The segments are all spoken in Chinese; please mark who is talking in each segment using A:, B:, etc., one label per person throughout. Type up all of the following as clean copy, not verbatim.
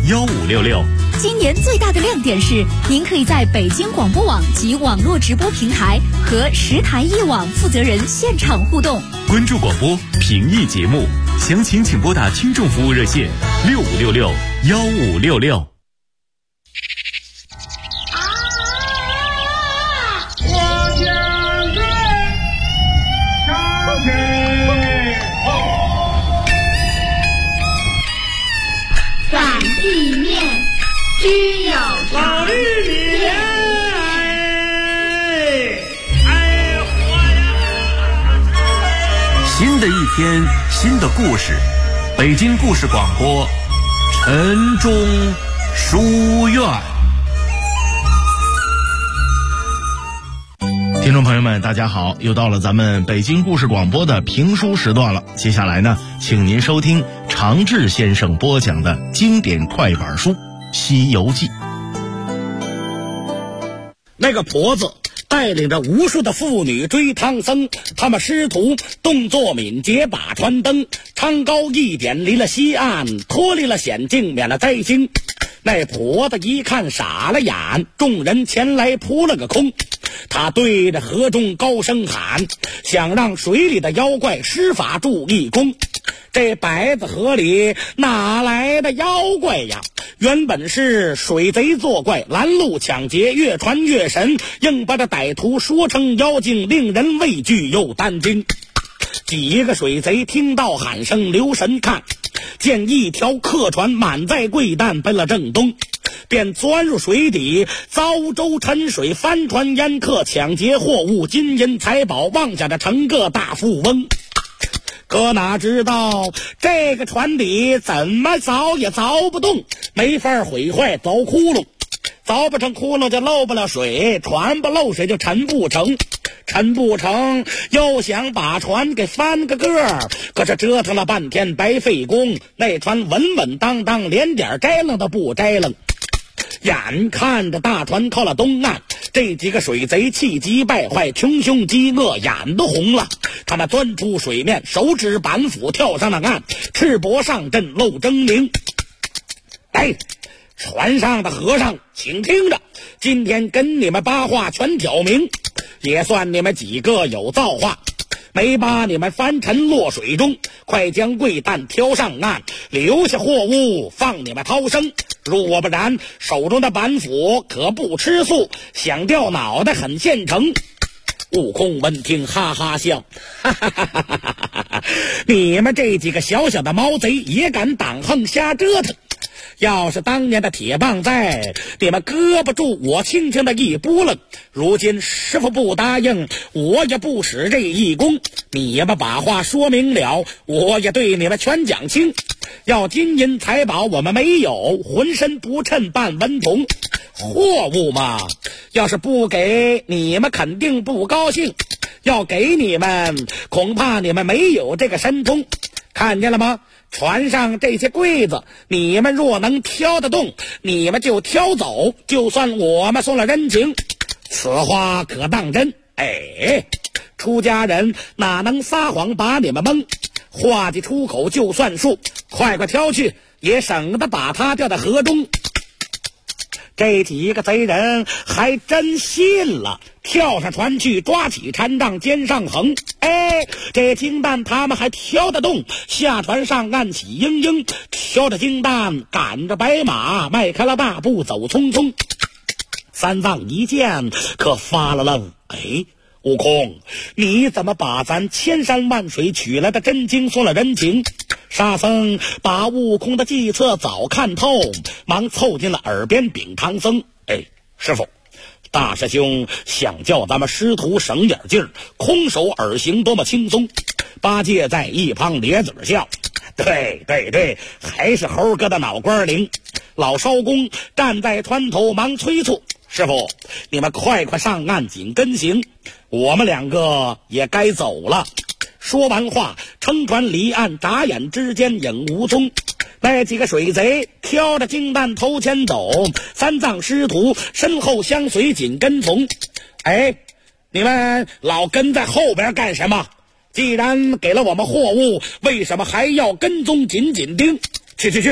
A: 1566。
B: 今年最大的亮点是，您可以在北京广播网及网络直播平台和10台一网负责人现场互动。
A: 关注广播，评议节目，详情请拨打听众服务热线65661566。
C: 地面只有
D: 老绿你
A: 新的一天，新的故事，北京故事广播，晨钟书院。
E: 听众朋友们，大家好，又到了咱们北京故事广播的评书时段了。接下来呢，请您收听常志先生播讲的经典快板书《西游记》。
D: 那个婆子带领着无数的妇女追唐僧，他们师徒动作敏捷，把船登，昌高一点离了西岸，脱离了险境，免了灾星。那婆子一看傻了眼，众人前来扑了个空。他对着河中高声喊，想让水里的妖怪施法助一功。这白子河里哪来的妖怪呀？原本是水贼作怪，拦路抢劫，越传越神，硬把这歹徒说成妖精，令人畏惧又担惊。几个水贼听到喊声，留神看，见一条客船满载贵担奔了正东，便钻入水底，遭舟沉水，翻船淹客，抢劫货物，金银财宝，妄想着成个大富翁。可哪知道这个船底怎么凿也凿不动，没法毁坏，凿窟窿，凿不成窟窿就漏不了水，船不漏水就沉不成，沉不成又想把船给翻个个，可是折腾了半天白费工，那船稳稳当当，连点摘楞都不摘楞。眼看着大船靠了东岸，这几个水贼气急败坏，穷凶极恶，眼都红了。他们钻出水面，手指板斧，跳上了岸，赤膊上阵露狰狞。哎，船上的和尚请听着，今天跟你们八话全挑明，也算你们几个有造化，没把你们翻沉落水中，快将贵担挑上岸，留下货物放你们逃生。若不然，手中的板斧可不吃素，想掉脑袋很现成。悟空闻听哈哈笑，哈哈哈哈哈哈！你们这几个小小的毛贼也敢挡横瞎折腾？要是当年的铁棒在，你们搁不住我轻轻的一拨楞。如今师傅不答应，我也不使这一功。你们把话说明了，我也对你们全讲清。要金银财宝我们没有，浑身不称半文铜。货物嘛，要是不给你们肯定不高兴，要给你们恐怕你们没有这个神通。看见了吗？船上这些柜子，你们若能挑得动，你们就挑走，就算我们送了人情。此话可当真？哎，出家人哪能撒谎把你们蒙？话一出口就算数，快快挑去，也省得把他掉在河中。这几个贼人还真信了，跳上船去，抓起禅杖肩上横。哎，这金蛋他们还挑得动，下船上岸喜盈盈，挑着金蛋赶着白马，迈开了大步走匆匆。三藏一见可发了愣，哎，悟空，你怎么把咱千山万水取来的真经送了人情？沙僧把悟空的计策早看透，忙凑近了耳边禀唐僧：哎，师傅，大师兄想叫咱们师徒省点劲儿，空手而行多么轻松。八戒在一旁咧嘴笑：对对对，还是猴哥的脑瓜灵。老艄公站在船头忙催促：师傅，你们快快上岸紧跟行，我们两个也该走了。说完话，撑船离岸，眨眼之间影无踪。那几个水贼挑着金蛋头前走，三藏师徒身后相随紧跟从。哎，你们老跟在后边干什么？既然给了我们货物，为什么还要跟踪紧紧盯？去，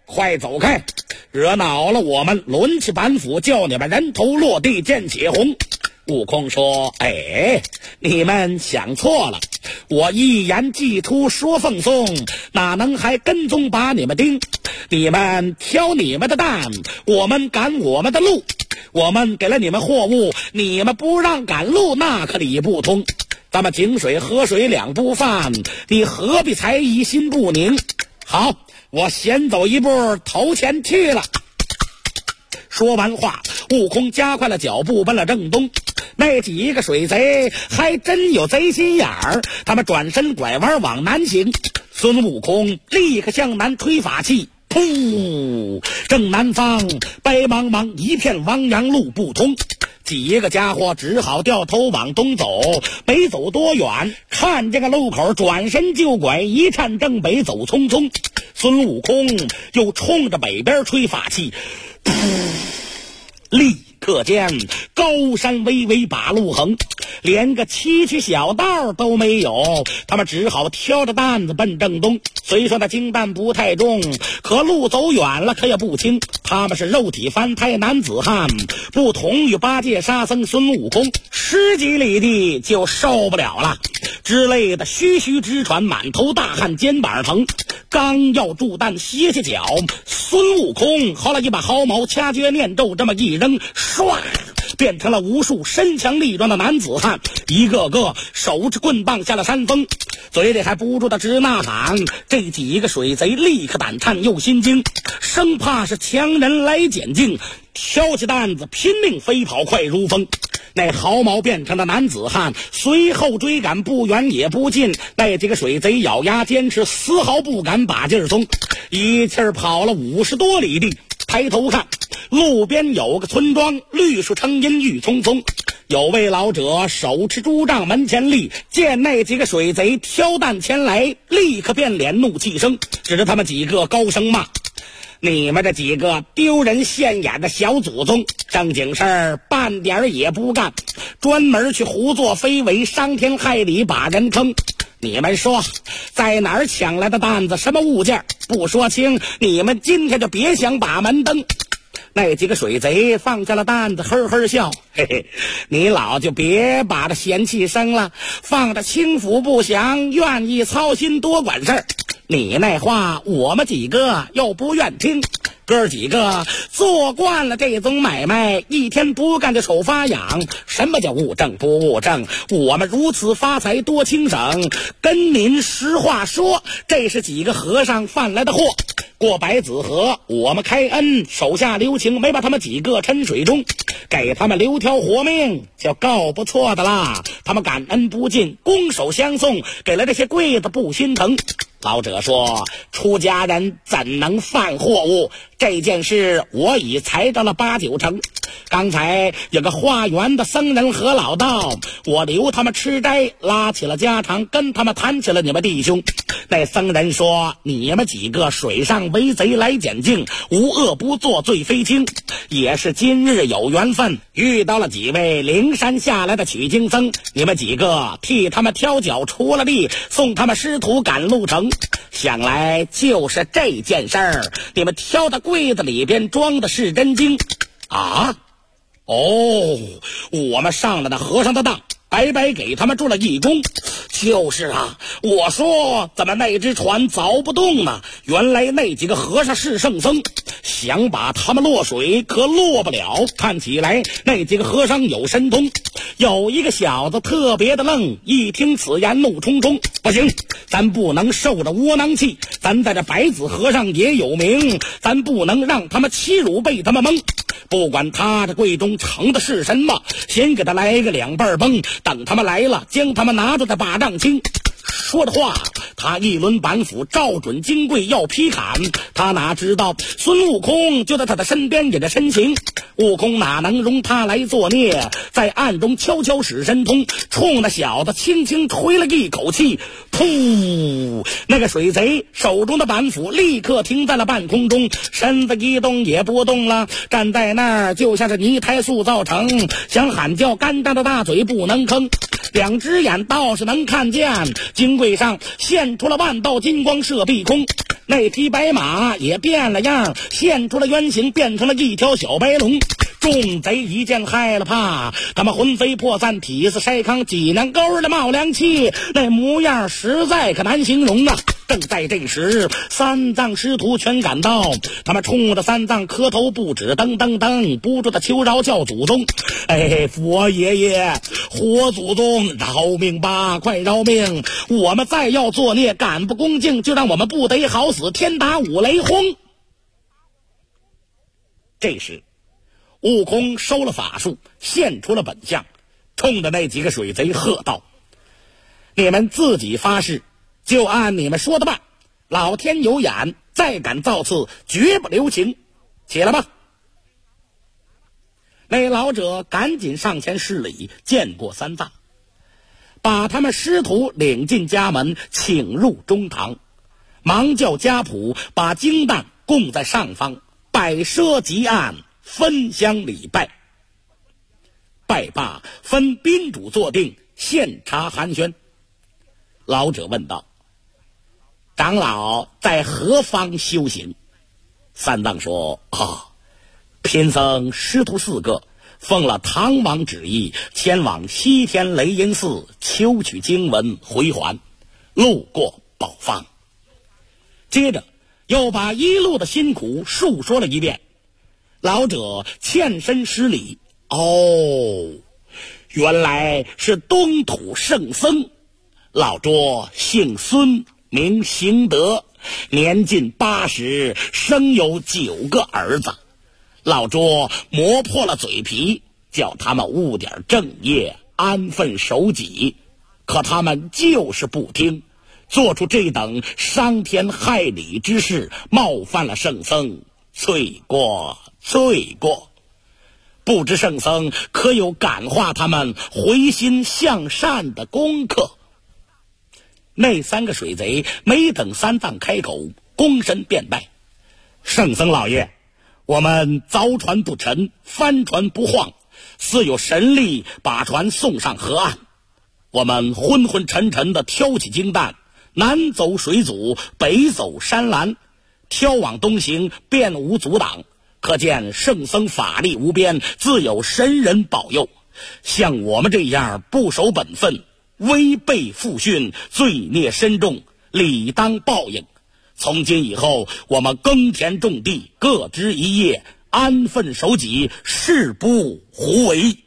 D: 快走开，惹恼了我们，抡起板斧叫你们人头落地见血红。悟空说，你们想错了，我一言既出说奉送，哪能还跟踪把你们盯？你们挑你们的担，我们赶我们的路，我们给了你们货物，你们不让赶路，那可理不通。咱们井水河水两不犯，你何必才疑心不宁？好，我先走一步，投前去了。说完话，悟空加快了脚步奔了正东。那几个水贼还真有贼心眼儿，他们转身拐弯往南行。孙悟空立刻向南吹法器，噗！正南方白茫茫一片汪洋，路不通。几个家伙只好掉头往东走，没走多远，看这个路口，转身就拐，一颤正北走匆匆。孙悟空又冲着北边吹法器，噗！立刻见高山巍巍把路横，连个崎岖小道都没有，他们只好挑着担子奔正东。虽说那金担不太重，可路走远了可也不轻。他们是肉体凡胎男子汉，不同于八戒沙僧孙悟空，10几里地就受不了了，之类的吁吁直喘，满头大汗，肩膀疼。刚要住担歇歇脚，孙悟空薅了一把毫毛，掐诀念咒，这么一扔，唰，变成了无数身强力壮的男子汉，一个个手持棍棒下了山峰，嘴里还不住的直呐喊。这几个水贼立刻胆颤又心惊，生怕是强人来捡净，挑起担子拼命飞跑，快如风。那毫毛变成的男子汉随后追赶，不远也不近。那几个水贼咬牙坚持，丝毫不敢把劲儿松，一气儿跑了50多里地。抬头看，路边有个村庄，绿树成荫，郁葱葱。有位老者手持竹杖门前立，见那几个水贼挑担前来，立刻变脸，怒气生，指着他们几个高声骂：你们这几个丢人现眼的小祖宗，正经事儿半点也不干，专门去胡作非为，伤天害理，把人坑。你们说在哪儿抢来的担子，什么物件？不说清，你们今天就别想把门登。那几个水贼放下了担子，呵呵笑，嘿嘿，你老就别把这嫌弃生了，放着轻浮不详，愿意操心多管事儿。你那话我们几个又不愿听，哥几个做惯了这宗买卖，一天不干就手发痒。什么叫物证不物证？我们如此发财多轻省，跟您实话说，这是几个和尚贩来的货。过白子河，我们开恩，手下留情，没把他们几个沉水中，给他们留条活命就够不错的啦。他们感恩不尽，拱手相送，给了这些柜子不心疼。老者说，出家人怎能贩货物？这件事我已猜着了8、9成。刚才有个化缘的僧人和老道，我留他们吃斋，拉起了家常，跟他们谈起了你们弟兄。那僧人说，你们几个水上为贼来捡净，无恶不作，罪非轻。也是今日有缘分，遇到了几位灵山下来的取经僧，你们几个替他们挑脚出了力，送他们师徒赶路程。想来就是这件事儿，你们挑的柜子里边装的是真经啊！哦，我们上了那和尚的当，白白给他们助了一功。就是啊，我说怎么那只船凿不动呢？原来那几个和尚是圣僧，想把他们落水，可落不了。看起来那几个和尚有神通。有一个小子特别的愣，一听此言怒冲冲，不行，咱不能受着窝囊气，咱在这白子和尚也有名，咱不能让他们欺辱，被他们蒙。不管他这柜中盛的是什么，先给他来个2瓣崩，等他们来了，将他们拿住再把账清。说着话，他一抡板斧照准金柜要劈砍，他哪知道孙悟空就在他的身边引着身形。悟空哪能容他来作孽，在暗中悄悄使神通，冲那小子轻轻吹了一口气，噗！那个水贼手中的板斧立刻停在了半空中，身子一动也不动了，站在那儿就像是泥胎塑造成，想喊叫，干张的大嘴不能吭，2只眼倒是能看见，金柜上现出了万道金光射碧空。 那匹白马也变了样，现出了原形，变成了一条小白龙。众贼一见害了怕，他们魂飞魄散，体似筛糠，脊梁沟的冒凉气，那模样实在可难形容啊！正在这时，三藏师徒全赶到，他们冲着三藏磕头不止，噔噔噔，不住的求饶叫祖宗：“哎，佛爷爷，活祖宗，饶命吧，快饶命！我们再要作孽，敢不恭敬，就让我们不得好死，天打五雷轰！”这时，悟空收了法术，现出了本相，冲着那几个水贼喝道：“你们自己发誓，就按你们说的办，老天有眼，再敢造次，绝不留情，起来吧！”那老者赶紧上前施礼，见过三藏，把他们师徒领进家门，请入中堂，忙叫家仆把经担供在上方，摆设极案，分香礼拜。拜罢，分宾主坐定，献茶寒暄。老者问道：“长老在何方修行？”三藏说：“贫僧师徒4个，奉了唐王旨意，前往西天雷音寺求取经文回还，路过宝方。”接着又把一路的辛苦述说了一遍。老者欠身施礼：“原来是东土圣僧，老拙姓孙，名行德，年近80，生有9个儿子。老拙磨破了嘴皮，叫他们务点正业，安分守己，可他们就是不听，做出这等伤天害理之事，冒犯了圣僧，罪过罪过。不知圣僧可有感化他们回心向善的功课？”那3个水贼没等三藏开口，躬身便拜：“圣僧老爷，我们凿船不沉，帆船不晃，似有神力把船送上河岸。我们昏昏沉沉地挑起经担，南走水阻，北走山岚，挑往东行，便无阻挡。可见圣僧法力无边，自有神人保佑。像我们这样不守本分，违背父训，罪孽深重，理当报应。从今以后，我们耕田种地，各执一业，安分守己，誓不胡为。”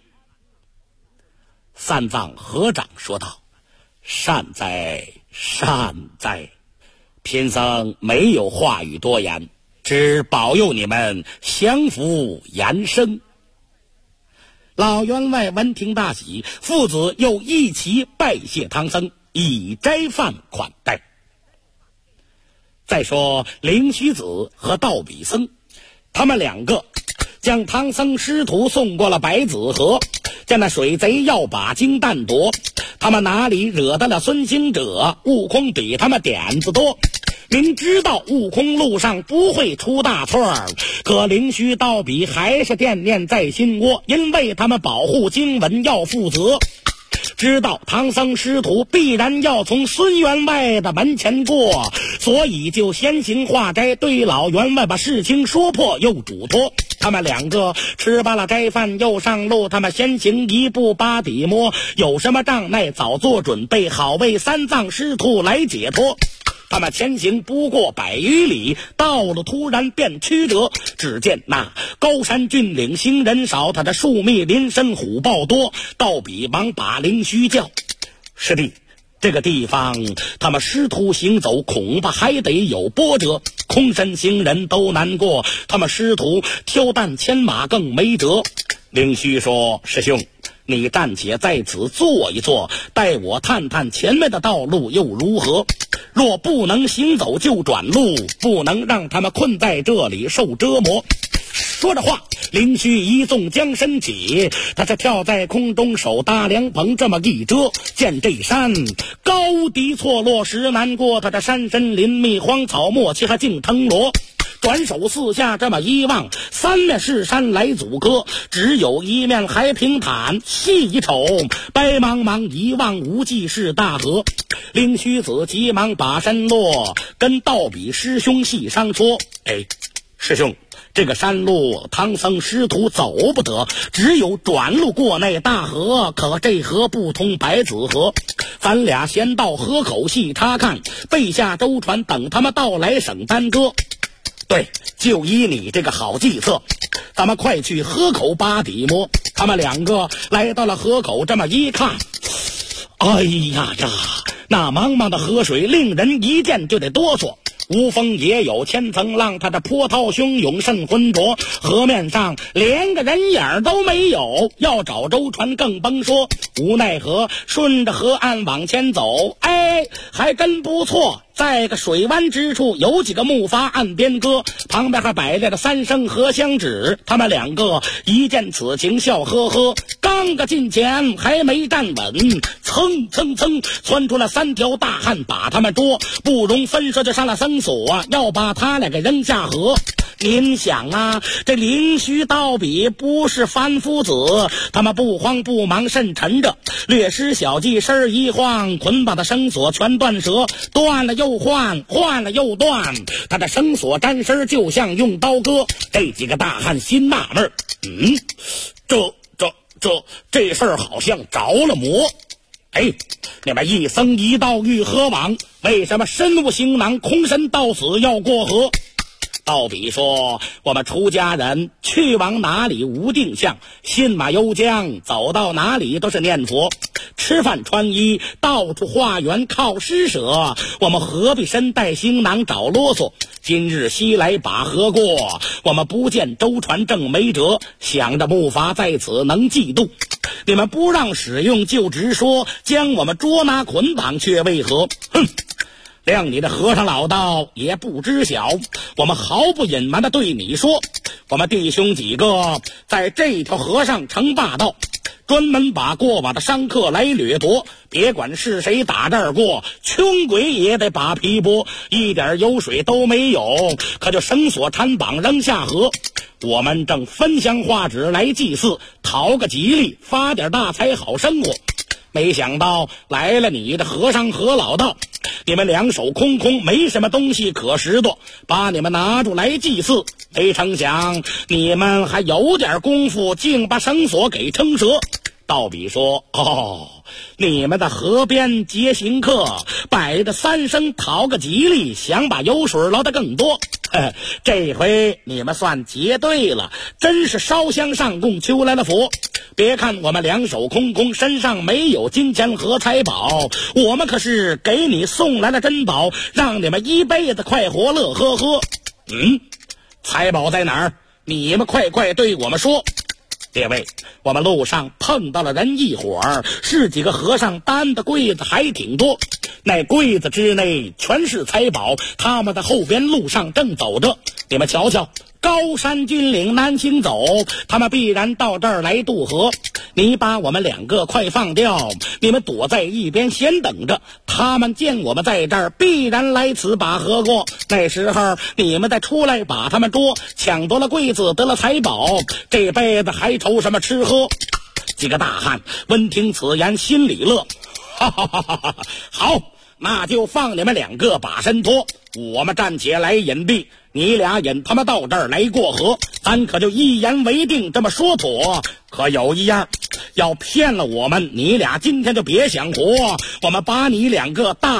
D: 三藏合掌说道：“善哉善哉，贫僧没有话语多言，只保佑你们降福延生。”老员外闻听大喜，父子又一齐拜谢唐僧，以斋饭款待。再说灵虚子和道比僧，他们2个将唐僧师徒送过了白子河，见那水贼要把经担夺，他们哪里惹得了孙行者？悟空比他们点子多，明知道悟空路上不会出大错，可灵虚道比还是惦念在心窝，因为他们保护经文要负责，知道唐僧师徒必然要从孙员外的门前过，所以就先行化斋，对老员外把事情说破，又嘱托。他们2个吃罢了斋饭，又上路。他们先行一步把底摸，有什么障碍早做准备，好为三藏师徒来解脱。他们前行不过100余里，道路突然变曲折，只见那高山峻岭行人少，他的树密林深虎豹多。道比忙把灵虚叫：“师弟，这个地方他们师徒行走恐怕还得有波折，空身行人都难过，他们师徒挑担牵马更没辙。”灵虚说：“师兄，你暂且在此坐一坐，待我探探前面的道路又如何？若不能行走就转路，不能让他们困在这里受折磨。”说着话，灵虚一纵将身起，他是跳在空中，手搭凉棚，这么一遮，见这山高低错落，实难过。他这山深林密，荒草没，其还竟腾挪。 转手四下这么一望，三面是山来阻隔，只有一面还平坦。细一瞅，白茫茫一望无际是大河。灵虚子急忙把身落，跟道比师兄细商说：师兄，这个山路唐僧师徒走不得，只有转路过那大河，可这河不通白子河，咱俩先到河口细查看，备下舟船，等他们到来省耽搁。对，就依你这个好计策，咱们快去河口扒底摸。他们两个来到了河口，这么一看，哎呀呀，那茫茫的河水令人一见就得哆嗦。无风也有千层浪，它这波涛汹涌甚浑浊，河面上连个人影都没有，要找舟船更甭说。无奈何顺着河岸往前走，还真不错。在个水湾之处有几个木筏岸边搁，旁边还摆着3升荷香纸。他们两个一见此情笑呵呵，刚个近前还没站稳，蹭蹭蹭窜出了3条大汉，把他们捉，不容分说就上了绳索，要把他俩给扔下河。您想啊，这灵虚道比不是凡夫子，他们不慌不忙甚沉着，略施小计，身一晃，捆绑的绳索全断折，断了又换，换了又断，他的绳索沾身就像用刀割。这几个大汉心纳闷，这事儿好像着了魔。你们一僧一道遇河往，为什么身无行囊，空身到死要过河？道比说，我们出家人去往哪里无定向，信马由缰，走到哪里都是念佛，吃饭穿衣到处化缘靠施舍，我们何必身带行囊找啰嗦？今日西来把河过，我们不见舟船正没辙，想着木筏在此能嫉妒，你们不让使用就直说，将我们捉拿捆绑却为何？谅你的和尚老道也不知晓，我们毫不隐瞒的对你说，我们弟兄几个在这条河上成霸道，专门把过往的商客来掠夺，别管是谁打这儿过，穷鬼也得把皮剥，一点油水都没有，可就绳索缠绑扔下河。我们正分香画纸来祭祀，讨个吉利，发点大财好生活。没想到来了你的和尚和老道，你们两手空空，没什么东西可拾掇，把你们拿住来祭祀，没成想你们还有点功夫，竟把绳索给撑折。道比说，你们在河边接行客，摆着3升讨个吉利，想把油水捞得更多。这回你们算结对了，真是烧香上供，求来了佛。别看我们两手空空，身上没有金钱和财宝，我们可是给你送来了珍宝，让你们一辈子快活乐呵呵。财宝在哪儿？你们快对我们说。列位，我们路上碰到了人一伙儿，是几个和尚担的柜子还挺多，那柜子之内全是财宝，他们在后边路上正走着，你们瞧瞧，高山峻岭难行走，他们必然到这儿来渡河。你把我们两个快放掉，你们躲在一边先等着，他们见我们在这儿，必然来此把河过，那时候你们再出来把他们捉，抢夺了柜子，得了财宝，这辈子还愁什么吃喝？几个大汉闻听此言，心里乐，好，那就放你们两个把身脱，我们暂且来隐蔽，你俩引他们到这儿来过河，咱可就一言为定，这么说妥。可有一样，要骗了我们，你俩今天就别想活，我们把你两个大